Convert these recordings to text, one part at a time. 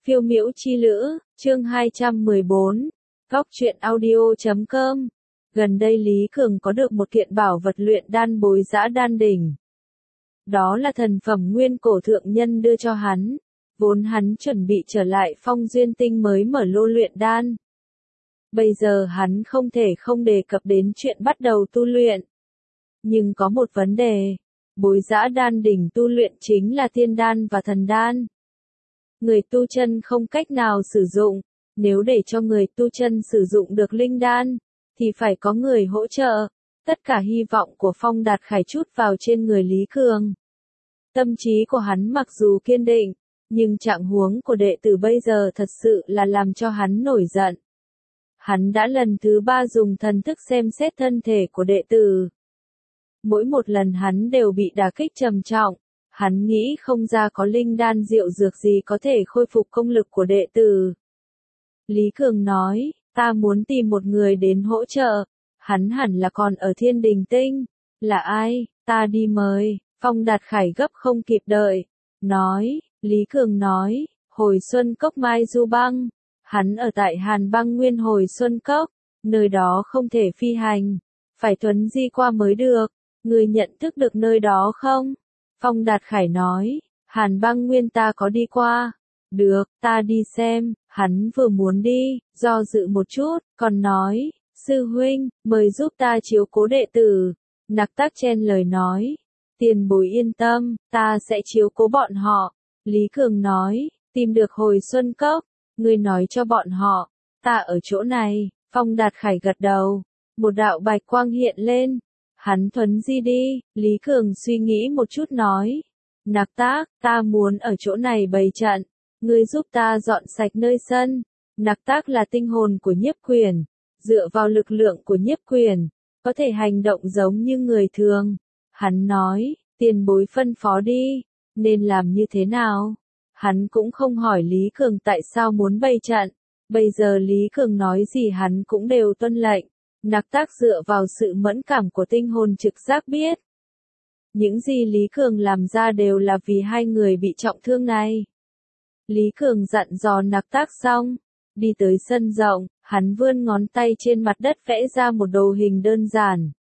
Phiêu miễu chi lữ, chương 214, Góc truyện audio.com. Gần đây Lý Cường có được một kiện bảo vật luyện đan bối dã đan đỉnh. Đó là thần phẩm nguyên cổ thượng nhân đưa cho hắn, vốn hắn chuẩn bị trở lại Phong Duyên Tinh mới mở lô luyện đan. Bây giờ hắn không thể không đề cập đến chuyện bắt đầu tu luyện. Nhưng có một vấn đề, bối dã đan đỉnh tu luyện chính là tiên đan và thần đan. Người tu chân không cách nào sử dụng, nếu để cho người tu chân sử dụng được linh đan, thì phải có người hỗ trợ. Tất cả hy vọng của Phong Đạt Khải trút vào trên người Lý Cường. Tâm trí của hắn mặc dù kiên định, nhưng trạng huống của đệ tử bây giờ thật sự là làm cho hắn nổi giận. Hắn đã lần thứ 3 dùng thần thức xem xét thân thể của đệ tử. Mỗi một lần hắn đều bị đả kích trầm trọng. Hắn nghĩ không ra có linh đan diệu dược gì có thể khôi phục công lực của đệ tử. Lý Cường nói, ta muốn tìm một người đến hỗ trợ. Hắn hẳn là còn ở Thiên Đình Tinh. Là ai? Ta đi mời. Phong Đạt Khải gấp không kịp đợi. Lý Cường nói, Hồi Xuân Cốc Mai Du Băng. Hắn ở tại Hàn Băng Nguyên Hồi Xuân Cốc. Nơi đó không thể phi hành. Phải thuấn di qua mới được. Người nhận thức được nơi đó không? Phong Đạt Khải nói, Hàn Băng Nguyên ta có đi qua. Được, ta đi xem. Hắn vừa muốn đi, do dự một chút, còn nói, sư huynh, mời giúp ta chiếu cố đệ tử. Nặc Tác chen lời nói, tiền bối yên tâm, ta sẽ chiếu cố bọn họ. Lý Cường nói, tìm được Hồi Xuân Cốc, ngươi nói cho bọn họ, ta ở chỗ này. Phong Đạt Khải gật đầu, một đạo bạch quang hiện lên. Hắn thuấn di đi, Lý Cường suy nghĩ một chút nói. Nặc Tác, ta muốn ở chỗ này bày trận, ngươi giúp ta dọn sạch nơi sân. Nặc Tác là tinh hồn của Nhiếp Quyền, dựa vào lực lượng của Nhiếp Quyền, có thể hành động giống như người thường. Hắn nói, tiền bối phân phó đi, nên làm như thế nào? Hắn cũng không hỏi Lý Cường tại sao muốn bày trận, bây giờ Lý Cường nói gì hắn cũng đều tuân lệnh. Nặc Tác dựa vào sự mẫn cảm của tinh hồn trực giác biết. Những gì Lý Cường làm ra đều là vì hai người bị trọng thương này. Lý Cường dặn dò Nặc Tác xong, đi tới sân rộng, hắn vươn ngón tay trên mặt đất vẽ ra một đồ hình đơn giản.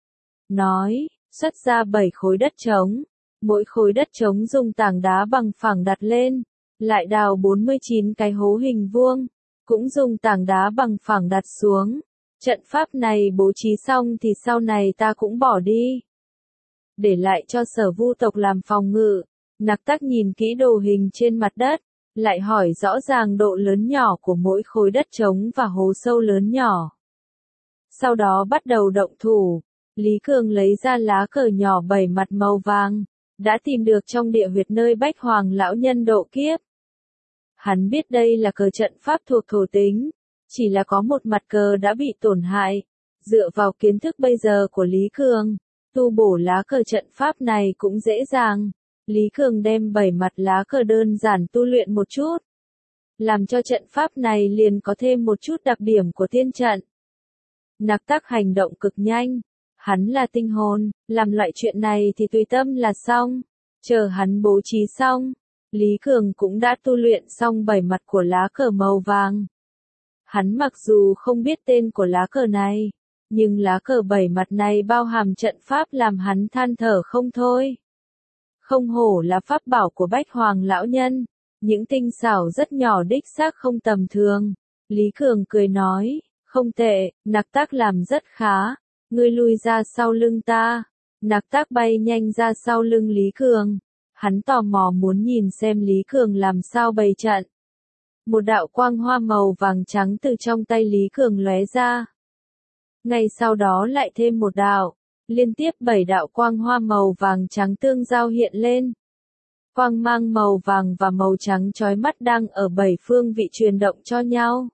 Nói, xuất ra 7 khối đất trống, mỗi khối đất trống dùng tảng đá bằng phẳng đặt lên, lại đào 49 cái hố hình vuông, cũng dùng tảng đá bằng phẳng đặt xuống. Trận pháp này bố trí xong thì sau này ta cũng bỏ đi, để lại cho Sở Vu tộc làm phòng ngự. Nặc Tác nhìn kỹ đồ hình trên mặt đất, lại hỏi rõ ràng độ lớn nhỏ của mỗi khối đất trống và hố sâu lớn nhỏ. Sau đó bắt đầu động thủ. Lý Cường lấy ra lá cờ nhỏ 7 mặt màu vàng, đã tìm được trong địa huyệt nơi Bách Hoàng lão nhân độ kiếp. Hắn biết đây là cờ trận pháp thuộc thổ tính. Chỉ là có một mặt cờ đã bị tổn hại. Dựa vào kiến thức bây giờ của Lý Cường, tu bổ lá cờ trận pháp này cũng dễ dàng. Lý Cường đem 7 mặt lá cờ đơn giản tu luyện một chút, làm cho trận pháp này liền có thêm một chút đặc điểm của tiên trận. Nặc Tác hành động cực nhanh. Hắn là tinh hồn, làm loại chuyện này thì tùy tâm là xong. Chờ hắn bố trí xong, Lý Cường cũng đã tu luyện xong 7 mặt của lá cờ màu vàng. Hắn mặc dù không biết tên của lá cờ này, nhưng lá cờ 7 mặt này bao hàm trận pháp làm hắn than thở không thôi. Không hổ là pháp bảo của Bách Hoàng lão nhân, những tinh xảo rất nhỏ đích xác không tầm thường. Lý Cường cười nói, không tệ, Nặc Tác làm rất khá, ngươi lui ra sau lưng ta. Nặc Tác bay nhanh ra sau lưng Lý Cường, hắn tò mò muốn nhìn xem Lý Cường làm sao bày trận. Một đạo quang hoa màu vàng trắng từ trong tay Lý Cường lóe ra. Ngay sau đó lại thêm một đạo, liên tiếp 7 đạo quang hoa màu vàng trắng tương giao hiện lên. Quang mang màu vàng và màu trắng chói mắt đang ở 7 phương vị truyền động cho nhau.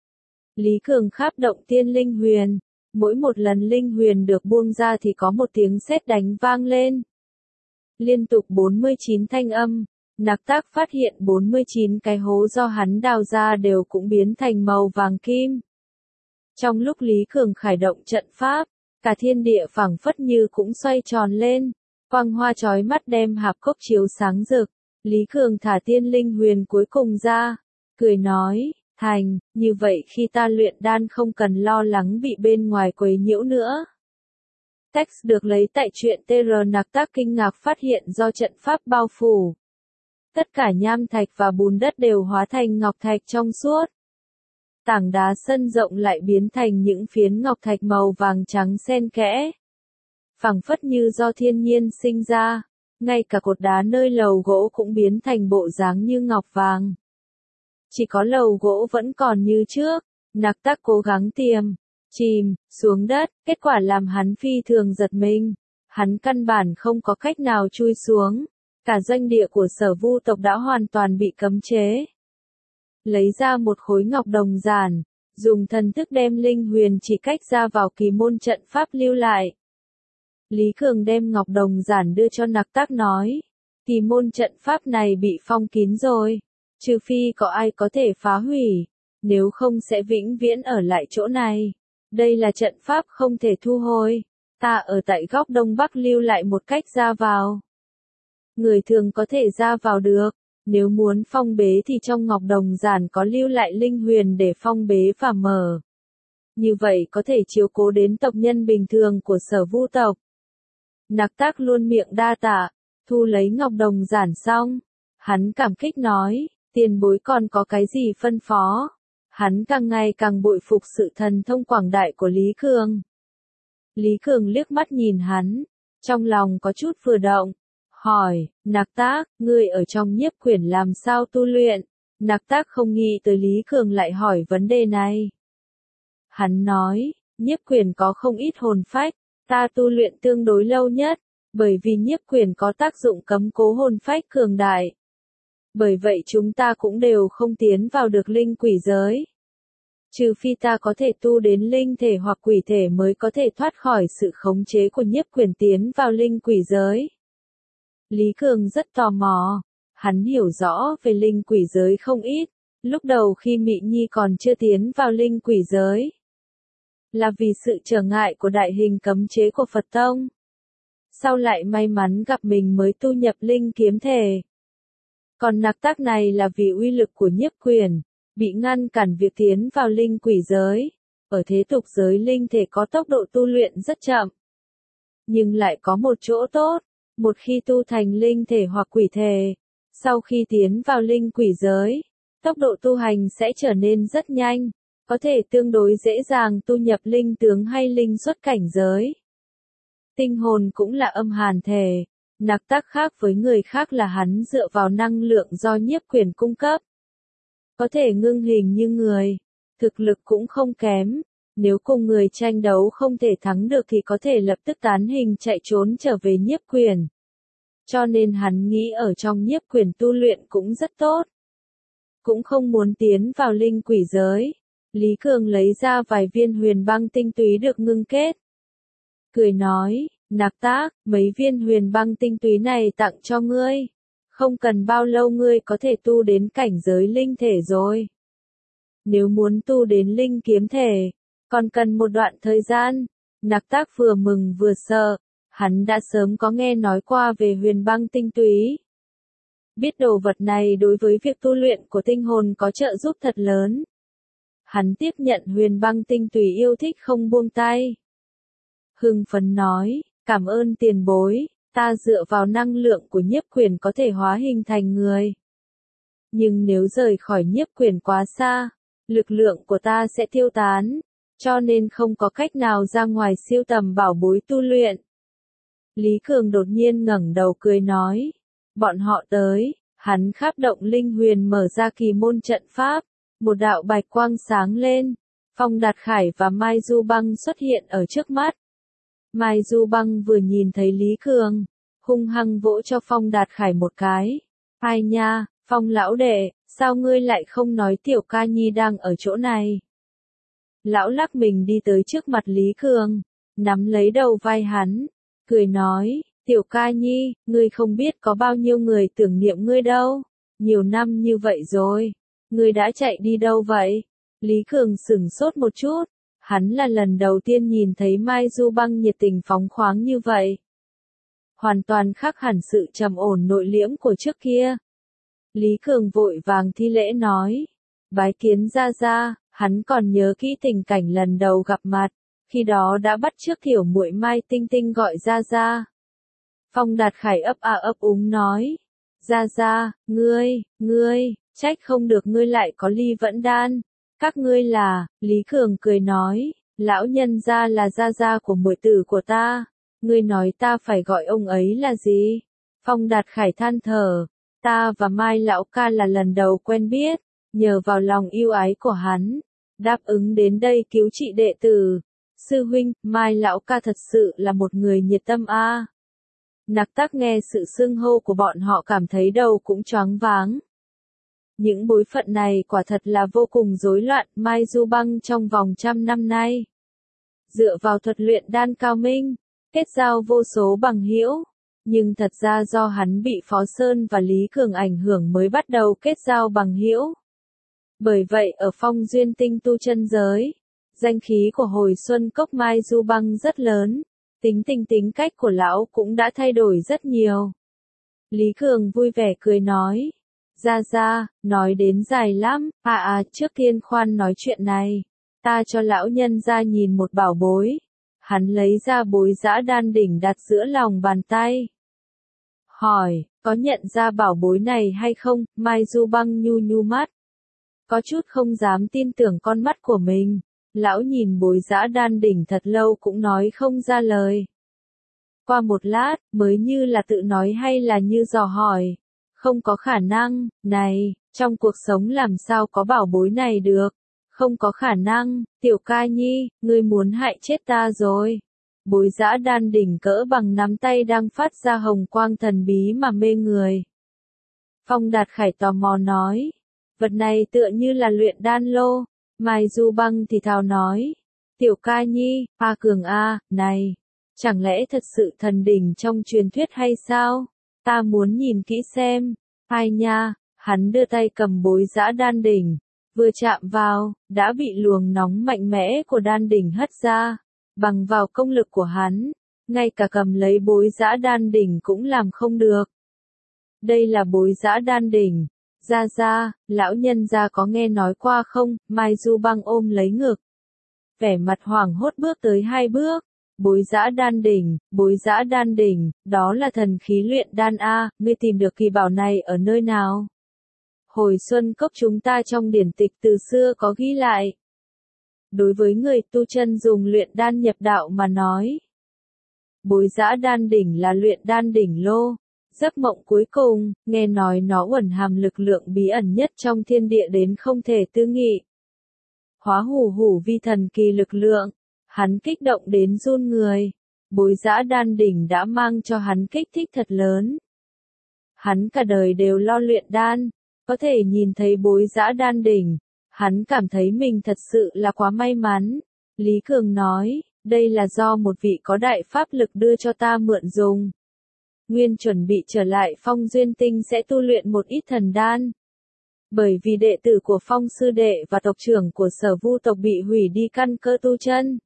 Lý Cường kháp động tiên linh huyền, mỗi một lần linh huyền được buông ra thì có một tiếng sét đánh vang lên. Liên tục 49 thanh âm. Nặc Tác phát hiện 49 cái hố do hắn đào ra đều cũng biến thành màu vàng kim. Trong lúc Lý Cường khởi động trận pháp, cả thiên địa phảng phất như cũng xoay tròn lên. Quang hoa chói mắt đem hạp cốc chiếu sáng rực. Lý Cường thả tiên linh huyền cuối cùng ra. cười nói, thành, như vậy khi ta luyện đan không cần lo lắng bị bên ngoài quấy nhiễu nữa. Text được lấy tại truyện TR Nặc Tác kinh ngạc phát hiện do trận pháp bao phủ. Tất cả nham thạch và bùn đất đều hóa thành ngọc thạch trong suốt. Tảng đá sân rộng lại biến thành những phiến ngọc thạch màu vàng trắng xen kẽ. Phảng phất như do thiên nhiên sinh ra, ngay cả cột đá nơi lầu gỗ cũng biến thành bộ dáng như ngọc vàng. Chỉ có lầu gỗ vẫn còn như trước, Nặc Tác cố gắng chìm xuống đất, kết quả làm hắn phi thường giật mình. Hắn căn bản không có cách nào chui xuống, cả doanh địa của Sở Vu tộc đã hoàn toàn bị cấm chế. Lấy ra một khối ngọc đồng giản, dùng thần thức đem linh huyền chỉ cách ra vào kỳ môn trận pháp lưu lại. Lý Cường đem ngọc đồng giản đưa cho Nặc Tác nói, kỳ môn trận pháp này bị phong kín rồi, trừ phi có ai có thể phá hủy, nếu không sẽ vĩnh viễn ở lại chỗ này. Đây là trận pháp không thể thu hồi, ta ở tại góc đông bắc lưu lại một cách ra vào. Người thường có thể ra vào được, nếu muốn phong bế thì trong ngọc đồng giản có lưu lại linh huyền để phong bế và mở. Như vậy có thể chiếu cố đến tộc nhân bình thường của Sở Vu tộc. Nặc Tác luôn miệng đa tạ, thu lấy ngọc đồng giản xong. Hắn cảm kích nói, tiền bối còn có cái gì phân phó. Hắn càng ngày càng bội phục sự thần thông quảng đại của Lý Cường. Lý Cường liếc mắt nhìn hắn, trong lòng có chút vừa động, hỏi, Nặc Tác, ngươi ở trong nhiếp quyển làm sao tu luyện? Nặc Tác không nghĩ tới Lý Cường lại hỏi vấn đề này. Hắn nói, nhiếp quyển có không ít hồn phách, ta tu luyện tương đối lâu nhất, bởi vì nhiếp quyển có tác dụng cấm cố hồn phách cường đại. Bởi vậy chúng ta cũng đều không tiến vào được linh quỷ giới. Trừ phi ta có thể tu đến linh thể hoặc quỷ thể mới có thể thoát khỏi sự khống chế của nhiếp quyển tiến vào linh quỷ giới. Lý Cường rất tò mò, hắn hiểu rõ về linh quỷ giới không ít, lúc đầu khi Mị Nhi còn chưa tiến vào linh quỷ giới. Là vì sự trở ngại của đại hình cấm chế của Phật Tông. Sau lại may mắn gặp mình mới tu nhập linh kiếm thể. Còn Nặc Tác này là vì uy lực của nhiếp quyển, bị ngăn cản việc tiến vào linh quỷ giới. Ở thế tục giới linh thể có tốc độ tu luyện rất chậm. Nhưng lại có một chỗ tốt, một khi tu thành linh thể hoặc quỷ thể, sau khi tiến vào linh quỷ giới, tốc độ tu hành sẽ trở nên rất nhanh, có thể tương đối dễ dàng tu nhập linh tướng hay linh xuất cảnh giới. Tinh hồn cũng là âm hàn thể. Nặc Tác khác với người khác là hắn dựa vào năng lượng do nhiếp quyển cung cấp. Có thể ngưng hình như người, thực lực cũng không kém, nếu cùng người tranh đấu không thể thắng được thì có thể lập tức tán hình chạy trốn trở về nhiếp quyển. Cho nên hắn nghĩ ở trong nhiếp quyển tu luyện cũng rất tốt. Cũng không muốn tiến vào linh quỷ giới. Lý Cường lấy ra vài viên huyền băng tinh túy được ngưng kết. Cười nói, Nặc Tác, mấy viên huyền băng tinh túy này tặng cho ngươi. Không cần bao lâu ngươi có thể tu đến cảnh giới linh thể rồi. Nếu muốn tu đến linh kiếm thể, còn cần một đoạn thời gian. Nặc Tác vừa mừng vừa sợ, hắn đã sớm có nghe nói qua về huyền băng tinh túy. Biết đồ vật này đối với việc tu luyện của tinh hồn có trợ giúp thật lớn. Hắn tiếp nhận huyền băng tinh túy yêu thích không buông tay. Hưng phấn nói, cảm ơn tiền bối, ta dựa vào năng lượng của nhiếp quyển có thể hóa hình thành người. Nhưng nếu rời khỏi nhiếp quyển quá xa, lực lượng của ta sẽ tiêu tán, cho nên không có cách nào ra ngoài siêu tầm bảo bối tu luyện. Lý Cường đột nhiên ngẩng đầu cười nói, bọn họ tới, hắn kháp động linh huyền mở ra kỳ môn trận pháp, một đạo bạch quang sáng lên, Phong Đạt Khải và Mai Du Băng xuất hiện ở trước mắt. Mai Du Băng vừa nhìn thấy Lý Cường, hung hăng vỗ cho Phong Đạt Khải một cái. Ai nha, Phong lão đệ, sao ngươi lại không nói Tiểu Ca Nhi đang ở chỗ này? Lão lắc mình đi tới trước mặt Lý Cường, nắm lấy đầu vai hắn, cười nói, Tiểu Ca Nhi, ngươi không biết có bao nhiêu người tưởng niệm ngươi đâu, nhiều năm như vậy rồi, ngươi đã chạy đi đâu vậy? Lý Cường sửng sốt một chút. Hắn là lần đầu tiên nhìn thấy Mai Du Băng nhiệt tình phóng khoáng như vậy. Hoàn toàn khác hẳn sự trầm ổn nội liễm của trước kia. Lý Cường vội vàng thi lễ nói, Bái kiến Gia Gia, hắn còn nhớ kỹ tình cảnh lần đầu gặp mặt, khi đó đã bắt chước tiểu muội Mai Tinh Tinh gọi Gia Gia. Phong Đạt Khải ấp úng nói, Gia Gia, ngươi, trách không được ngươi lại có ly vẫn đan. Các ngươi là, Lý Cường cười nói, lão nhân gia là Gia Gia của muội tử của ta, ngươi nói ta phải gọi ông ấy là gì? Phong Đạt Khải than thở, ta và Mai lão ca là lần đầu quen biết, nhờ vào lòng yêu ái của hắn, đáp ứng đến đây cứu trị đệ tử. Sư huynh, Mai lão ca thật sự là một người nhiệt tâm a. Nặc Tắc nghe sự xưng hô của bọn họ cảm thấy đầu cũng choáng váng. Những bối phận này quả thật là vô cùng rối loạn. Mai Du Băng trong vòng 100 năm nay, dựa vào thuật luyện đan cao minh, kết giao vô số bằng hữu, nhưng thật ra do hắn bị Phó Sơn và Lý Cường ảnh hưởng mới bắt đầu kết giao bằng hữu. Bởi vậy ở Phong Duyên Tinh tu chân giới, danh khí của Hồi Xuân Cốc Mai Du Băng rất lớn, tính cách của lão cũng đã thay đổi rất nhiều. Lý Cường vui vẻ cười nói, Gia Gia, nói đến dài lắm, trước tiên khoan nói chuyện này, ta cho lão nhân gia nhìn một bảo bối. Hắn lấy ra bối dã đan đỉnh đặt giữa lòng bàn tay. Hỏi, có nhận ra bảo bối này hay không? Mai Du Băng nhu mắt, có chút không dám tin tưởng con mắt của mình. Lão nhìn bối dã đan đỉnh thật lâu cũng nói không ra lời. Qua một lát, mới như là tự nói hay là như dò hỏi. Không có khả năng, này, trong cuộc sống làm sao có bảo bối này được. Không có khả năng, Tiểu Ca Nhi, ngươi muốn hại chết ta rồi. Bối dã đan đỉnh cỡ bằng nắm tay đang phát ra hồng quang thần bí mà mê người. Phong Đạt Khải tò mò nói, vật này tựa như là luyện đan lô. Mai Du Băng thì thào nói, Tiểu Ca Nhi, Cường này, chẳng lẽ thật sự thần đỉnh trong truyền thuyết hay sao? Ta muốn nhìn kỹ xem. Ai nha, hắn đưa tay cầm bối dã đan đỉnh, vừa chạm vào, đã bị luồng nóng mạnh mẽ của đan đỉnh hất ra. Bằng vào công lực của hắn, ngay cả cầm lấy bối dã đan đỉnh cũng làm không được. Đây là bối dã đan đỉnh. Gia Gia, lão nhân gia có nghe nói qua không? Mai Du Băng ôm lấy ngực, vẻ mặt hoảng hốt bước tới 2 bước. Bối dã đan đỉnh, đó là thần khí luyện đan a, ngươi tìm được kỳ bảo này ở nơi nào? Hồi Xuân Cốc chúng ta trong điển tịch từ xưa có ghi lại. Đối với người tu chân dùng luyện đan nhập đạo mà nói, bối dã đan đỉnh là luyện đan đỉnh lô. Giấc mộng cuối cùng, nghe nói nó ẩn hàm lực lượng bí ẩn nhất trong thiên địa đến không thể tư nghị. Hóa hủ vi thần kỳ lực lượng, hắn kích động đến run người. Bối dã đan đỉnh đã mang cho hắn kích thích thật lớn. Hắn cả đời đều lo luyện đan, có thể nhìn thấy bối dã đan đỉnh, hắn cảm thấy mình thật sự là quá may mắn. Lý Cường nói, đây là do một vị có đại pháp lực đưa cho ta mượn dùng. Nguyên chuẩn bị trở lại Phong Duyên Tinh sẽ tu luyện một ít thần đan. Bởi vì đệ tử của Phong sư đệ và tộc trưởng của Sở Vu tộc bị hủy đi căn cơ tu chân.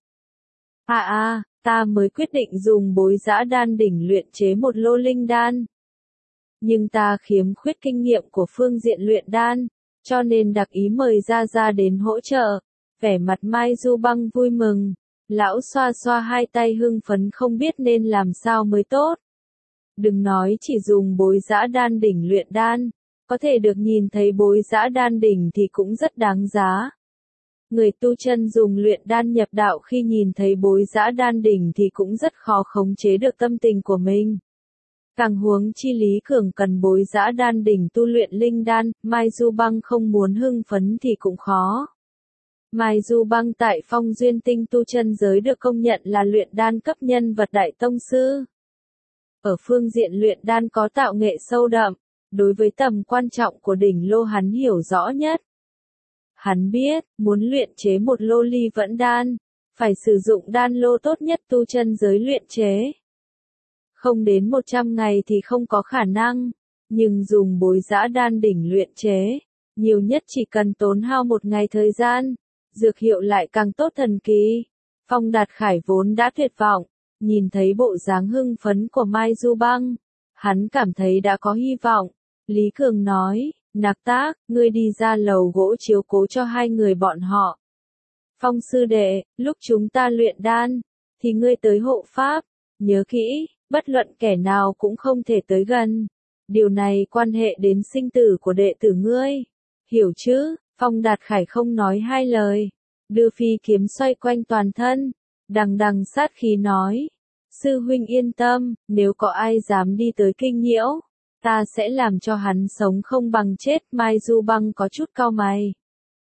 Ta mới quyết định dùng bối dã đan đỉnh luyện chế một lô linh đan. Nhưng ta khiếm khuyết kinh nghiệm của phương diện luyện đan, cho nên đặc ý mời Gia Gia đến hỗ trợ. Vẻ mặt Mai Du Băng vui mừng, lão xoa xoa 2 tay hưng phấn không biết nên làm sao mới tốt. Đừng nói chỉ dùng bối dã đan đỉnh luyện đan, có thể được nhìn thấy bối dã đan đỉnh thì cũng rất đáng giá. Người tu chân dùng luyện đan nhập đạo khi nhìn thấy bối dã đan đỉnh thì cũng rất khó khống chế được tâm tình của mình. Càng huống chi Lý Cường cần bối dã đan đỉnh tu luyện linh đan, Mai Du Băng không muốn hưng phấn thì cũng khó. Mai Du Băng tại Phong Duyên Tinh tu chân giới được công nhận là luyện đan cấp nhân vật đại tông sư. Ở phương diện luyện đan có tạo nghệ sâu đậm, đối với tầm quan trọng của đỉnh lô hắn hiểu rõ nhất. Hắn biết, muốn luyện chế một lô ly vẫn đan, phải sử dụng đan lô tốt nhất tu chân giới luyện chế. Không đến 100 ngày thì không có khả năng, nhưng dùng bối dã đan đỉnh luyện chế, nhiều nhất chỉ cần tốn hao 1 ngày thời gian, dược hiệu lại càng tốt thần kỳ. Phong Đạt Khải vốn đã tuyệt vọng, nhìn thấy bộ dáng hưng phấn của Mai Du Băng, hắn cảm thấy đã có hy vọng. Lý Cường nói, Nặc Tác, ngươi đi ra lầu gỗ chiếu cố cho hai người bọn họ. Phong sư đệ, lúc chúng ta luyện đan, thì ngươi tới hộ pháp, nhớ kỹ, bất luận kẻ nào cũng không thể tới gần. Điều này quan hệ đến sinh tử của đệ tử ngươi. Hiểu chứ? Phong Đạt Khải không nói hai lời, đưa phi kiếm xoay quanh toàn thân, đằng đằng sát khí nói. Sư huynh yên tâm, nếu có ai dám đi tới kinh nhiễu, ta sẽ làm cho hắn sống không bằng chết. Mai Du Băng có chút cau mày.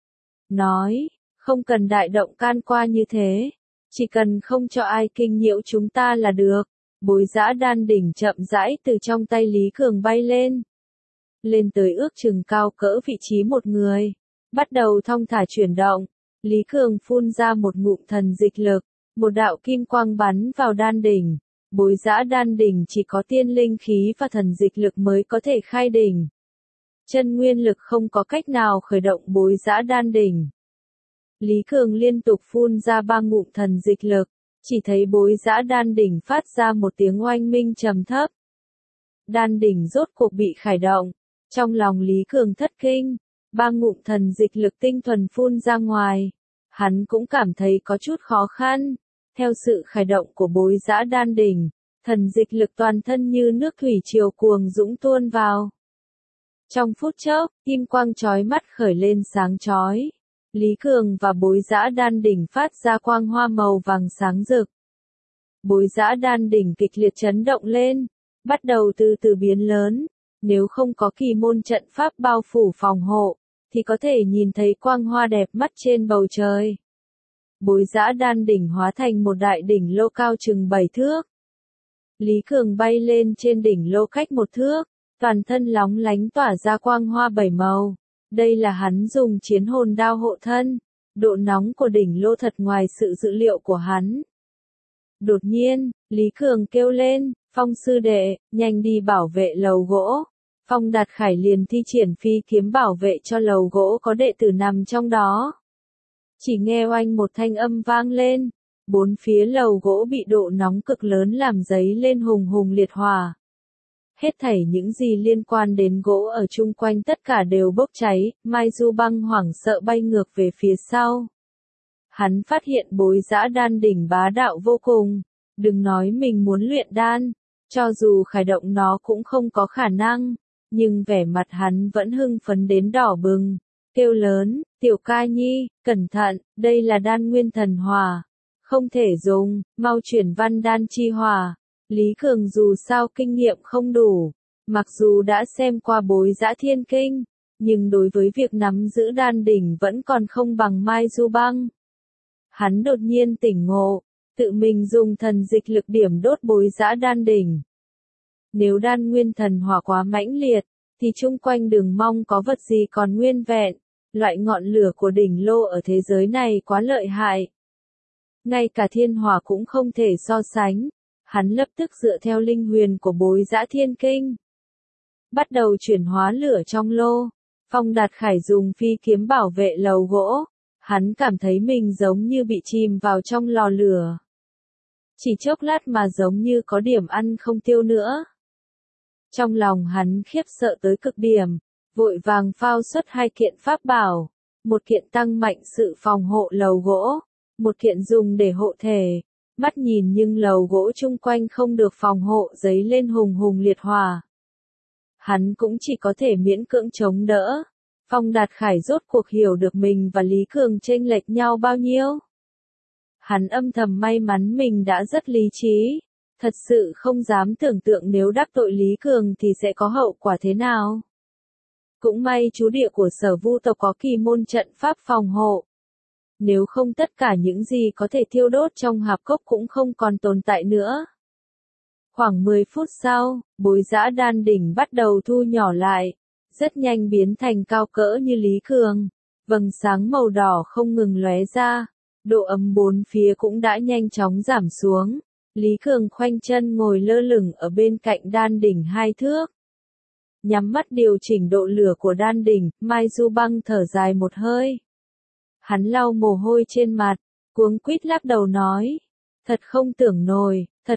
Nói, không cần đại động can qua như thế, chỉ cần không cho ai kinh nhiễu chúng ta là được. Bối Giã Đan đỉnh chậm rãi từ trong tay Lý Cường bay lên. Lên tới ước chừng cao cỡ vị trí một người. Bắt đầu thong thả chuyển động. Lý Cường phun ra một ngụm thần dịch lực. Một đạo kim quang bắn vào đan đỉnh. Bối Giã Đan đỉnh chỉ có tiên linh khí và thần dịch lực mới có thể khai đỉnh. Chân nguyên lực không có cách nào khởi động Bối Giã Đan đỉnh. Lý Cường liên tục phun ra 3 ngụm thần dịch lực. Chỉ thấy Bối Giã Đan đỉnh phát ra một tiếng oanh minh trầm thấp. Đan đỉnh rốt cuộc bị khởi động. Trong lòng Lý Cường thất kinh. 3 ngụm thần dịch lực tinh thuần phun ra ngoài. Hắn cũng cảm thấy có chút khó khăn. Theo sự khởi động của Bối Giã Đan đỉnh, thần dịch lực toàn thân như nước thủy triều cuồng dũng tuôn vào. Trong phút chốc, kim quang chói mắt khởi lên sáng chói. Lý Cường và Bối Giã Đan đỉnh phát ra quang hoa màu vàng sáng rực. Bối Giã Đan đỉnh kịch liệt chấn động lên, bắt đầu từ từ biến lớn. Nếu không có kỳ môn trận pháp bao phủ phòng hộ, thì có thể nhìn thấy quang hoa đẹp mắt trên bầu trời. Bối Giã Đan đỉnh hóa thành một đại đỉnh lô cao chừng 7 thước. Lý Cường bay lên trên đỉnh lô cách 1 thước, toàn thân lóng lánh tỏa ra quang hoa 7 màu. Đây là hắn dùng chiến hồn đao hộ thân. Độ nóng của đỉnh lô thật ngoài sự dự liệu của hắn. Đột nhiên, Lý Cường kêu lên, Phong sư đệ, nhanh đi bảo vệ lầu gỗ. Phong Đạt Khải liền thi triển phi kiếm bảo vệ cho lầu gỗ có đệ tử nằm trong đó. Chỉ nghe oanh một thanh âm vang lên, 4 phía lầu gỗ bị độ nóng cực lớn làm dấy lên hùng hùng liệt hỏa. Hết thảy những gì liên quan đến gỗ ở chung quanh tất cả đều bốc cháy. Mai Du Băng hoảng sợ bay ngược về phía sau. Hắn phát hiện Bối Giã Đan đỉnh bá đạo vô cùng. Đừng nói mình muốn luyện đan, cho dù khởi động nó cũng không có khả năng. Nhưng vẻ mặt hắn vẫn hưng phấn đến đỏ bừng. Kêu lớn, Tiểu Ca Nhi, cẩn thận, đây là đan nguyên thần hỏa. Không thể dùng, mau chuyển văn đan chi hỏa. Lý Cường dù sao kinh nghiệm không đủ. Mặc dù đã xem qua Bối Giã Thiên Kinh, nhưng đối với việc nắm giữ đan đỉnh vẫn còn không bằng Mai Du Băng. Hắn đột nhiên tỉnh ngộ, tự mình dùng thần dịch lực điểm đốt Bối Giã Đan đỉnh. Nếu đan nguyên thần hỏa quá mãnh liệt, thì chung quanh đừng mong có vật gì còn nguyên vẹn. Loại ngọn lửa của đỉnh lô ở thế giới này quá lợi hại. Ngay cả thiên hỏa cũng không thể so sánh. Hắn lập tức dựa theo linh huyền của Bối Giã Thiên Kinh. Bắt đầu chuyển hóa lửa trong lô. Phong Đạt Khải dùng phi kiếm bảo vệ lầu gỗ. Hắn cảm thấy mình giống như bị chìm vào trong lò lửa. Chỉ chốc lát mà giống như có điểm ăn không tiêu nữa. Trong lòng hắn khiếp sợ tới cực điểm, vội vàng phao xuất 2 kiện pháp bảo. Một kiện tăng mạnh sự phòng hộ lầu gỗ, một kiện dùng để hộ thể. Mắt nhìn nhưng lầu gỗ chung quanh không được phòng hộ dấy lên hùng hùng liệt hỏa. Hắn cũng chỉ có thể miễn cưỡng chống đỡ. Phong Đạt Khải rốt cuộc hiểu được mình và Lý Cường chênh lệch nhau bao nhiêu. Hắn âm thầm may mắn mình đã rất lý trí. Thật sự không dám tưởng tượng nếu đắc tội Lý Cường thì sẽ có hậu quả thế nào. Cũng may chú địa của Sở Vu tộc có kỳ môn trận pháp phòng hộ. Nếu không tất cả những gì có thể thiêu đốt trong hạp cốc cũng không còn tồn tại nữa. Khoảng 10 phút sau, Bối Giã Đan đỉnh bắt đầu thu nhỏ lại. Rất nhanh biến thành cao cỡ như Lý Cường. Vầng sáng màu đỏ không ngừng lóe ra. Độ ấm 4 phía cũng đã nhanh chóng giảm xuống. Lý Cường khoanh chân ngồi lơ lửng ở bên cạnh đan đỉnh 2 thước. Nhắm mắt điều chỉnh độ lửa của đan đỉnh, Mai Du Băng thở dài một hơi. Hắn lau mồ hôi trên mặt, cuống quýt lắc đầu nói. Thật không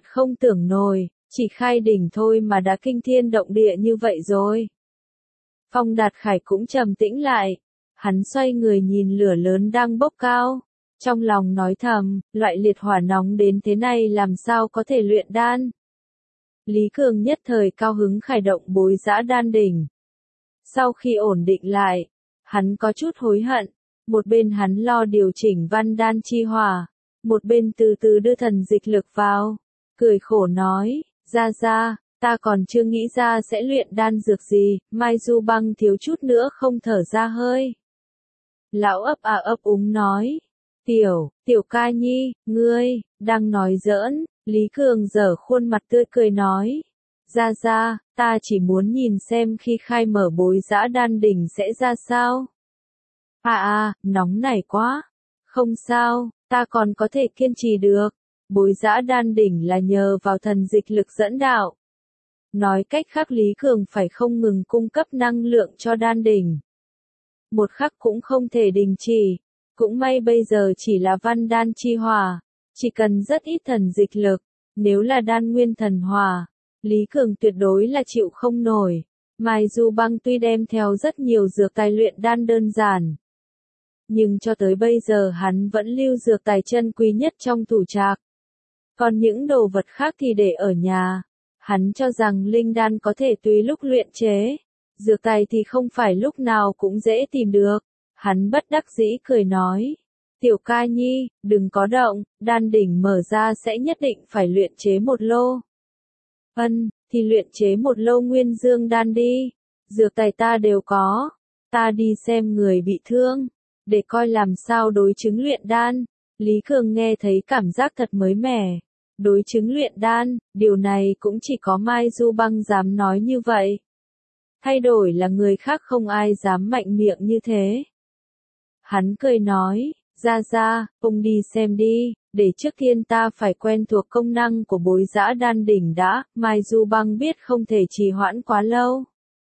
tưởng nổi, chỉ khai đỉnh thôi mà đã kinh thiên động địa như vậy rồi. Phong Đạt Khải cũng trầm tĩnh lại. Hắn xoay người nhìn lửa lớn đang bốc cao. Trong lòng nói thầm, loại liệt hỏa nóng đến thế này làm sao có thể luyện đan. Lý Cường nhất thời cao hứng khởi động bối giã đan đỉnh. Sau khi ổn định lại, hắn có chút hối hận. Một bên hắn lo điều chỉnh văn đan chi hỏa, một bên từ từ đưa thần dịch lực vào. Cười khổ nói, ra, ta còn chưa nghĩ ra sẽ luyện đan dược gì. Mai Du Băng thiếu chút nữa không thở ra hơi. Lão ấp úng nói, tiểu ca nhi, ngươi, đang nói giỡn. Lý Cường giở khuôn mặt tươi cười nói, ra, ta chỉ muốn nhìn xem khi khai mở bối giã đan đỉnh sẽ ra sao. Nóng này quá. Không sao, ta còn có thể kiên trì được. Bối giã đan đỉnh là nhờ vào thần dịch lực dẫn đạo. Nói cách khác Lý Cường phải không ngừng cung cấp năng lượng cho đan đỉnh. Một khắc cũng không thể đình chỉ. Cũng may bây giờ chỉ là văn đan chi hỏa. Chỉ cần rất ít thần dịch lực. Nếu là đan nguyên thần hỏa, Lý Cường tuyệt đối là chịu không nổi. Mai Du Băng tuy đem theo rất nhiều dược tài luyện đan đơn giản. Nhưng cho tới bây giờ hắn vẫn lưu dược tài chân quý nhất trong tủ trạc. Còn những đồ vật khác thì để ở nhà. Hắn cho rằng linh đan có thể tùy lúc luyện chế. Dược tài thì không phải lúc nào cũng dễ tìm được. Hắn bất đắc dĩ cười nói. Tiểu ca nhi, đừng có động, đan đỉnh mở ra sẽ nhất định phải luyện chế một lô. Thì luyện chế một lô nguyên dương đan đi. Dược tài ta đều có. Ta đi xem người bị thương. Để coi làm sao đối chứng luyện đan. Lý Cường nghe thấy cảm giác thật mới mẻ. Đối chứng luyện đan, điều này cũng chỉ có Mai Du Băng dám nói như vậy. Thay đổi là người khác không ai dám mạnh miệng như thế. Hắn cười nói, ra, ông đi xem đi, để trước tiên ta phải quen thuộc công năng của bối giã đan đỉnh đã. Mai Du Băng biết không thể trì hoãn quá lâu.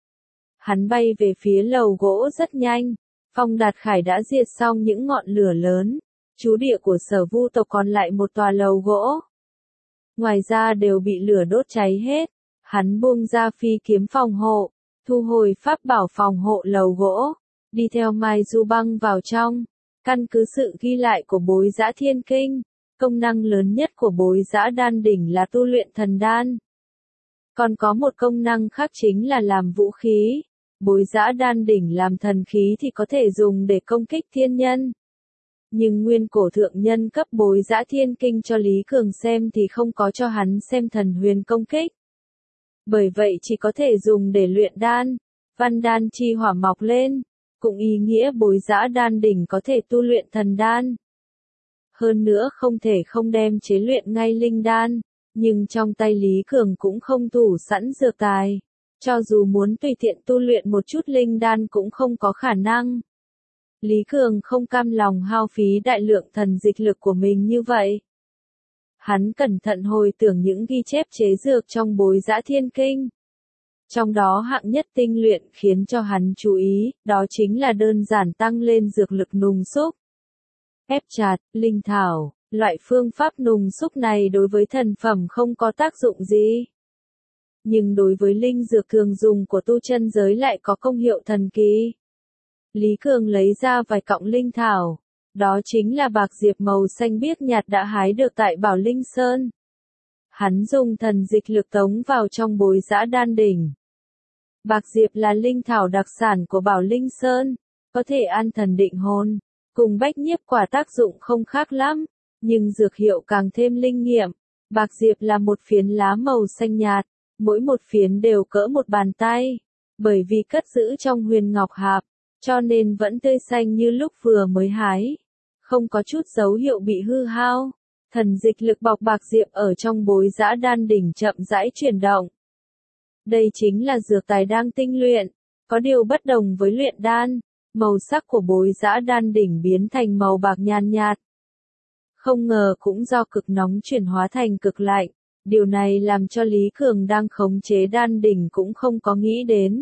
Hắn bay về phía lầu gỗ rất nhanh. Phong Đạt Khải đã diệt xong những ngọn lửa lớn. Trú địa của Sở Vu tộc còn lại một tòa lầu gỗ. Ngoài ra đều bị lửa đốt cháy hết. Hắn buông ra phi kiếm phòng hộ, thu hồi pháp bảo phòng hộ lầu gỗ, đi theo Mai Du Băng vào trong. Căn cứ sự ghi lại của bối giã thiên kinh, công năng lớn nhất của bối giã đan đỉnh là tu luyện thần đan. Còn có một công năng khác chính là làm vũ khí. Bối giã đan đỉnh làm thần khí thì có thể dùng để công kích thiên nhân. Nhưng nguyên cổ thượng nhân cấp bối giã thiên kinh cho Lý Cường xem thì không có cho hắn xem thần huyền công kích. Bởi vậy chỉ có thể dùng để luyện đan, văn đan chi hỏa mọc lên, cũng ý nghĩa bối giã đan đỉnh có thể tu luyện thần đan. Hơn nữa không thể không đem chế luyện ngay linh đan, nhưng trong tay Lý Cường cũng không tủ sẵn dược tài. Cho dù muốn tùy tiện tu luyện một chút linh đan cũng không có khả năng. Lý Cường không cam lòng hao phí đại lượng thần dịch lực của mình như vậy. Hắn cẩn thận hồi tưởng những ghi chép chế dược trong bối giã thiên kinh. Trong đó hạng nhất tinh luyện khiến cho hắn chú ý, đó chính là đơn giản tăng lên dược lực nùng xúc. Ép chặt, linh thảo, loại phương pháp nùng xúc này đối với thần phẩm không có tác dụng gì. Nhưng đối với linh dược thường dùng của tu chân giới lại có công hiệu thần kỳ. Lý Cường lấy ra vài cọng linh thảo. Đó chính là bạc diệp màu xanh biếc nhạt đã hái được tại Bảo Linh Sơn. Hắn dùng thần dịch lực tống vào trong bối giã đan đỉnh. Bạc diệp là linh thảo đặc sản của Bảo Linh Sơn, có thể an thần định hồn, cùng bách nhiếp quả tác dụng không khác lắm, nhưng dược hiệu càng thêm linh nghiệm. Bạc diệp là một phiến lá màu xanh nhạt, mỗi một phiến đều cỡ một bàn tay, bởi vì cất giữ trong huyền ngọc hạp, cho nên vẫn tươi xanh như lúc vừa mới hái. Không có chút dấu hiệu bị hư hao. Thần dịch lực bọc bạc diệp ở trong bối giã đan đỉnh chậm rãi chuyển động. Đây chính là dược tài đang tinh luyện. Có điều bất đồng với luyện đan, màu sắc của bối giã đan đỉnh biến thành màu bạc nhàn nhạt. Không ngờ cũng do cực nóng chuyển hóa thành cực lạnh. Điều này làm cho Lý Cường đang khống chế đan đỉnh cũng không có nghĩ đến.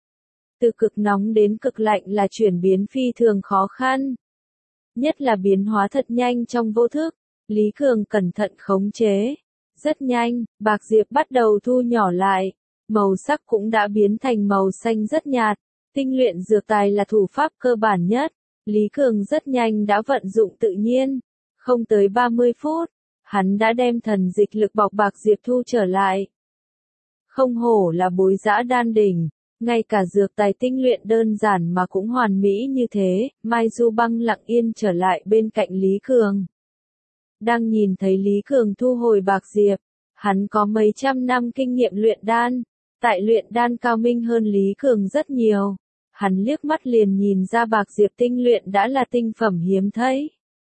Từ cực nóng đến cực lạnh là chuyển biến phi thường khó khăn. Nhất là biến hóa thật nhanh trong vô thức, Lý Cường cẩn thận khống chế. Rất nhanh, bạc diệp bắt đầu thu nhỏ lại, màu sắc cũng đã biến thành màu xanh rất nhạt, Tinh luyện dược tài là thủ pháp cơ bản nhất. Lý Cường rất nhanh đã vận dụng tự nhiên. Không tới 30 phút, hắn đã đem thần dịch lực bọc bạc Diệp thu trở lại. Không hổ là bối giã đan đỉnh, ngay cả dược tài tinh luyện đơn giản mà cũng hoàn mỹ như thế. Mai Du Băng lặng yên trở lại bên cạnh Lý Cường. Đang nhìn thấy Lý Cường thu hồi bạc diệp, hắn có mấy trăm năm kinh nghiệm luyện đan, tại luyện đan cao minh hơn Lý Cường rất nhiều. Hắn liếc mắt liền nhìn ra bạc diệp tinh luyện đã là tinh phẩm hiếm thấy.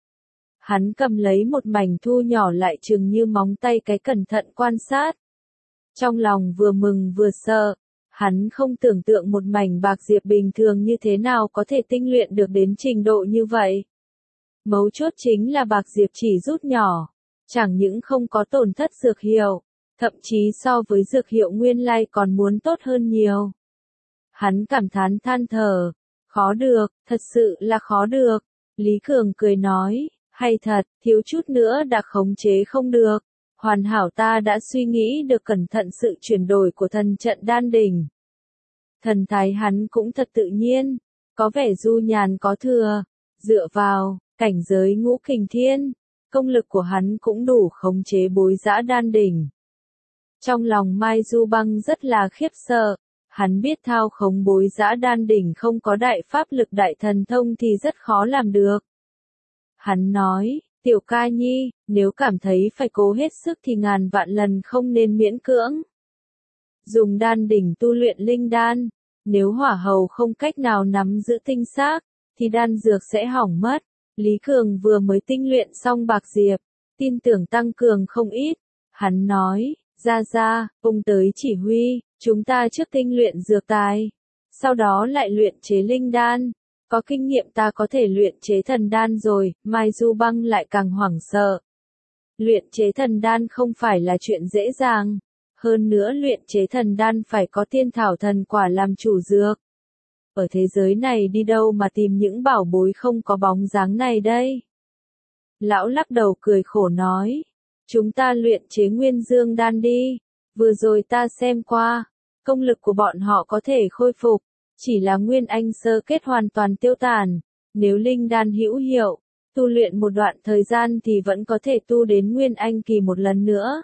Hắn cầm lấy một mảnh thu nhỏ lại chừng như móng tay cái cẩn thận quan sát. Trong lòng vừa mừng vừa sợ, hắn không tưởng tượng một mảnh bạc diệp bình thường như thế nào có thể tinh luyện được đến trình độ như vậy. Mấu chốt chính là bạc diệp chỉ rút nhỏ, chẳng những không có tổn thất dược hiệu, thậm chí so với dược hiệu nguyên lai còn muốn tốt hơn nhiều. Hắn cảm thán than thở, khó được, thật sự là khó được. Lý Cường cười nói, hay thật, thiếu chút nữa đã khống chế không được. Hoàn hảo ta đã suy nghĩ được cẩn thận sự chuyển đổi của thần trận đan đỉnh. Thần thái hắn cũng thật tự nhiên, có vẻ du nhàn có thừa, dựa vào cảnh giới ngũ kình thiên, công lực của hắn cũng đủ khống chế bối giã đan đỉnh. Trong lòng Mai Du Băng rất là khiếp sợ, hắn biết thao khống bối giã đan đỉnh không có đại pháp lực đại thần thông thì rất khó làm được. Hắn nói, Tiểu Ca Nhi, nếu cảm thấy phải cố hết sức thì ngàn vạn lần không nên miễn cưỡng. Dùng đan đỉnh tu luyện linh đan, nếu hỏa hầu không cách nào nắm giữ tinh xác, thì đan dược sẽ hỏng mất. Lý Cường vừa mới tinh luyện xong bạc diệp, tin tưởng tăng cường không ít. Hắn nói, ra, ông tới chỉ huy, chúng ta trước tinh luyện dược tài, sau đó lại luyện chế linh đan. Có kinh nghiệm ta có thể luyện chế thần đan rồi. Mai Du Băng lại càng hoảng sợ. Luyện chế thần đan không phải là chuyện dễ dàng. Hơn nữa luyện chế thần đan phải có tiên thảo thần quả làm chủ dược. Ở thế giới này đi đâu mà tìm những bảo bối không có bóng dáng này đây? Lão lắc đầu cười khổ nói. Chúng ta luyện chế nguyên dương đan đi. Vừa rồi ta xem qua, công lực của bọn họ có thể khôi phục. Chỉ là nguyên anh sơ kết hoàn toàn tiêu tàn. Nếu linh đan hữu hiệu, tu luyện một đoạn thời gian thì vẫn có thể tu đến nguyên anh kỳ một lần nữa.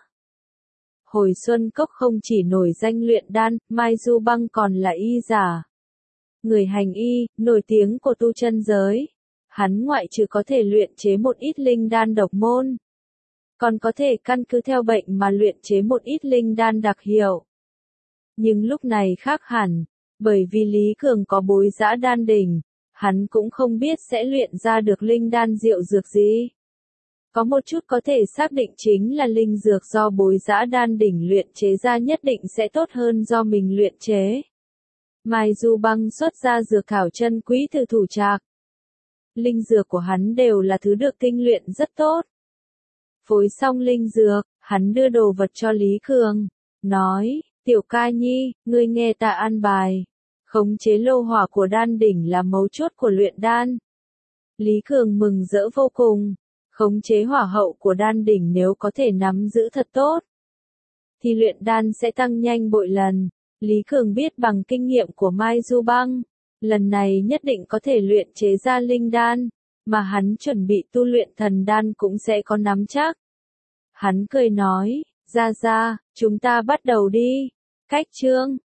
Hồi Xuân Cốc không chỉ nổi danh luyện đan, Mai Du Băng còn là y giả. Người hành y, nổi tiếng của tu chân giới. Hắn ngoại trừ có thể luyện chế một ít linh đan độc môn, còn có thể căn cứ theo bệnh mà luyện chế một ít linh đan đặc hiệu. Nhưng lúc này khác hẳn, bởi vì Lý Cường có bối giã đan đỉnh, hắn cũng không biết sẽ luyện ra được linh đan diệu dược gì. Có một chút có thể xác định chính là linh dược do bối giã đan đỉnh luyện chế ra nhất định sẽ tốt hơn do mình luyện chế. Mai Du Băng xuất ra dược thảo chân quý từ thủ trạc. Linh dược của hắn đều là thứ được tinh luyện rất tốt. Phối xong linh dược, hắn đưa đồ vật cho Lý Cường, nói, Tiểu Ca Nhi, ngươi nghe ta an bài. Khống chế lô hỏa của đan đỉnh là mấu chốt của luyện đan. Lý Cường mừng rỡ vô cùng. Khống chế hỏa hậu của đan đỉnh nếu có thể nắm giữ thật tốt, thì luyện đan sẽ tăng nhanh bội lần. Lý Cường biết bằng kinh nghiệm của Mai Du Băng, lần này nhất định có thể luyện chế ra linh đan, mà hắn chuẩn bị tu luyện thần đan cũng sẽ có nắm chắc. Hắn cười nói, ra, chúng ta bắt đầu đi. Cách chương